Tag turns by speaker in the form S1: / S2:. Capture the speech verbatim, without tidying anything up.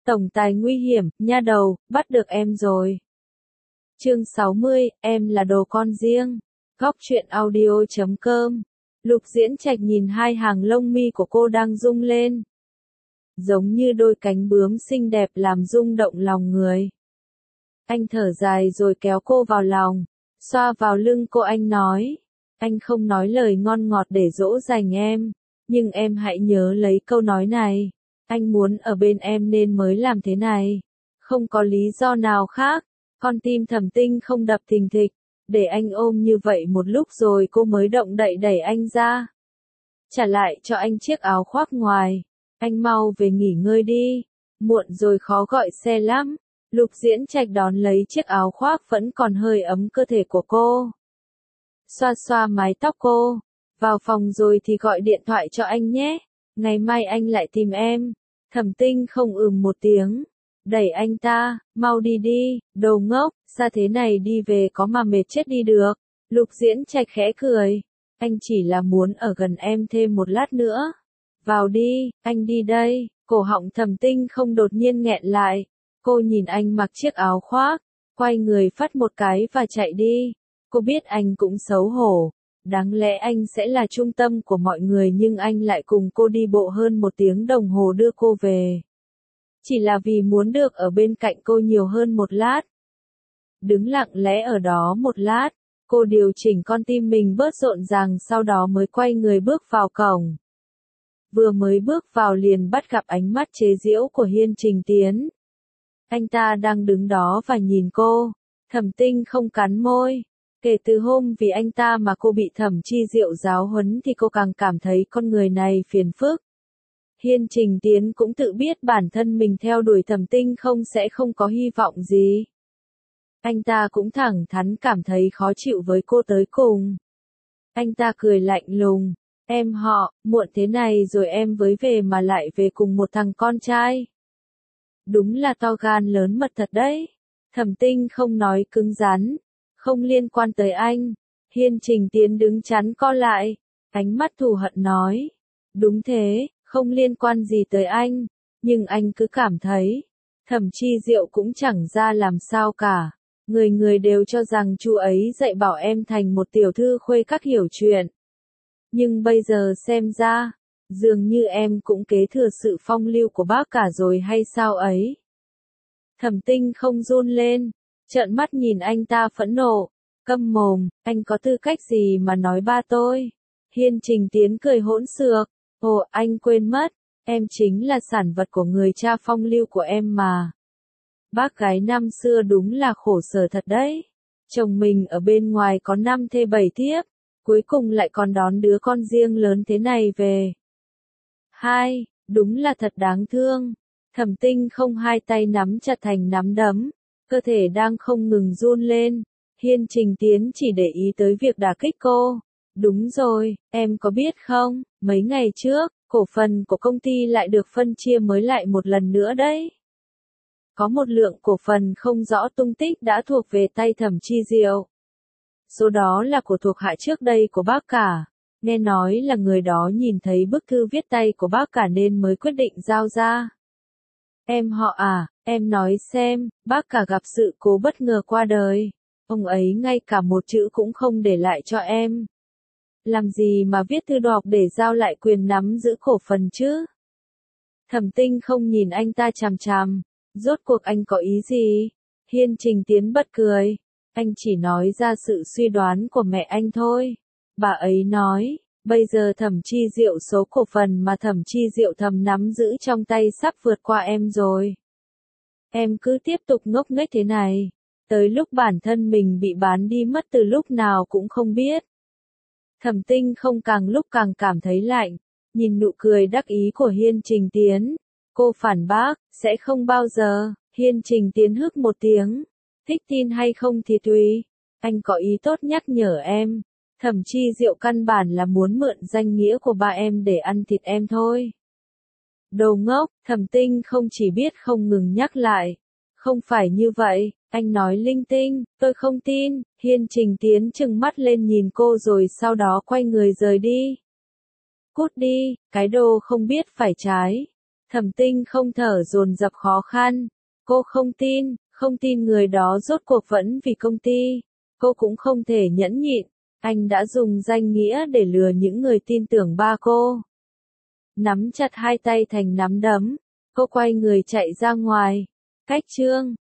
S1: Tổng tài nguy hiểm, nha đầu, bắt được em rồi. Chương sáu mươi, em là đồ con riêng. Góc truyện audio chấm com. Lục Diễn Trạch nhìn hai hàng lông mi của cô đang rung lên. Giống như đôi cánh bướm xinh đẹp làm rung động lòng người. Anh thở dài rồi kéo cô vào lòng, xoa vào lưng cô anh nói. Anh không nói lời ngon ngọt để dỗ dành em, nhưng em hãy nhớ lấy câu nói này. Anh muốn ở bên em nên mới làm thế này. Không có lý do nào khác. Con tim Thẩm Tinh không đập thình thịch. Để anh ôm như vậy một lúc rồi cô mới động đậy đẩy anh ra. Trả lại cho anh chiếc áo khoác ngoài. Anh mau về nghỉ ngơi đi. Muộn rồi khó gọi xe lắm. Lục Diễn Trạch đón lấy chiếc áo khoác vẫn còn hơi ấm cơ thể của cô. Xoa xoa mái tóc cô. Vào phòng rồi thì gọi điện thoại cho anh nhé. Ngày mai anh lại tìm em. Thẩm Tinh không ừm một tiếng. Đẩy anh ta, mau đi đi, đồ ngốc, xa thế này đi về có mà mệt chết đi được. Lục Diễn Trạch khẽ cười. Anh chỉ là muốn ở gần em thêm một lát nữa. Vào đi, anh đi đây. Cổ họng Thẩm Tinh không đột nhiên nghẹn lại. Cô nhìn anh mặc chiếc áo khoác, quay người phắt một cái và chạy đi. Cô biết anh cũng xấu hổ. Đáng lẽ anh sẽ là trung tâm của mọi người nhưng anh lại cùng cô đi bộ hơn một tiếng đồng hồ đưa cô về. Chỉ là vì muốn được ở bên cạnh cô nhiều hơn một lát. Đứng lặng lẽ ở đó một lát, cô điều chỉnh con tim mình bớt rộn ràng sau đó mới quay người bước vào cổng. Vừa mới bước vào liền bắt gặp ánh mắt chế giễu của Hiên Trình Tiến. Anh ta đang đứng đó và nhìn cô. Thẩm Tinh không cắn môi. Kể từ hôm vì anh ta mà cô bị Thẩm Chi Diệu giáo huấn thì cô càng cảm thấy con người này phiền phức. Hiên Trình Tiến cũng tự biết bản thân mình theo đuổi Thẩm Tinh không sẽ không có hy vọng gì. Anh ta cũng thẳng thắn cảm thấy khó chịu với cô tới cùng. Anh ta cười lạnh lùng. Em họ, muộn thế này rồi em với về mà lại về cùng một thằng con trai. Đúng là to gan lớn mật thật đấy. Thẩm Tinh không nói cứng rắn. Không liên quan tới anh. Hiên Trình Tiến đứng chắn co lại. Ánh mắt thù hận nói. Đúng thế, không liên quan gì tới anh. Nhưng anh cứ cảm thấy. Thẩm Chi Diệu cũng chẳng ra làm sao cả. Người người đều cho rằng chú ấy dạy bảo em thành một tiểu thư khuê các hiểu chuyện. Nhưng bây giờ xem ra. Dường như em cũng kế thừa sự phong lưu của bác cả rồi hay sao ấy. Thẩm Tinh không run lên. Trợn mắt nhìn anh ta phẫn nộ. Câm mồm, anh có tư cách gì mà nói ba tôi. Hiên Trình Tiến cười hỗn xược. Ồ, anh quên mất. Em chính là sản vật của người cha phong lưu của em mà. Bác gái năm xưa đúng là khổ sở thật đấy. Chồng mình ở bên ngoài có năm thê bảy thiếp. Cuối cùng lại còn đón đứa con riêng lớn thế này về. Hai, đúng là thật đáng thương. Thẩm Tinh không hai tay nắm chặt thành nắm đấm. Cơ thể đang không ngừng run lên. Hiên Trình Tiến chỉ để ý tới việc đả kích cô. Đúng rồi, em có biết không, mấy ngày trước, cổ phần của công ty lại được phân chia mới lại một lần nữa đấy. Có một lượng cổ phần không rõ tung tích đã thuộc về tay Thẩm Chi Diệu. Số đó là của thuộc hạ trước đây của bác cả. Nghe nói là người đó nhìn thấy bức thư viết tay của bác cả nên mới quyết định giao ra. Em họ à, em nói xem, bác cả gặp sự cố bất ngờ qua đời. Ông ấy ngay cả một chữ cũng không để lại cho em. Làm gì mà viết thư đọc để giao lại quyền nắm giữ cổ phần chứ? Thẩm Tinh không nhìn anh ta chằm chằm. Rốt cuộc anh có ý gì? Hiên Trình Tiến bật cười. Anh chỉ nói ra sự suy đoán của mẹ anh thôi. Bà ấy nói, bây giờ Thẩm Chi Diệu số cổ phần mà Thẩm Chi Diệu thầm nắm giữ trong tay sắp vượt qua em rồi. Em cứ tiếp tục ngốc nghếch thế này. Tới lúc bản thân mình bị bán đi mất từ lúc nào cũng không biết. Thẩm Tinh không càng lúc càng cảm thấy lạnh. Nhìn nụ cười đắc ý của Hiên Trình Tiến. Cô phản bác, sẽ không bao giờ. Hiên Trình Tiến hức một tiếng. Thích tin hay không thì tùy. Anh có ý tốt nhắc nhở em. Thẩm Chi Diệu căn bản là muốn mượn danh nghĩa của ba em để ăn thịt em thôi. Đồ ngốc, Thẩm Tinh không chỉ biết không ngừng nhắc lại. Không phải như vậy, anh nói linh tinh, tôi không tin. Hiên Trình Tiến trừng mắt lên nhìn cô rồi sau đó quay người rời đi. Cút đi, cái đồ không biết phải trái. Thẩm Tinh không thở dồn dập khó khăn. Cô không tin, không tin người đó rốt cuộc vẫn vì công ty. Cô cũng không thể nhẫn nhịn. Anh đã dùng danh nghĩa để lừa những người tin tưởng ba cô. Nắm chặt hai tay thành nắm đấm. Cô quay người chạy ra ngoài. Cách Trương.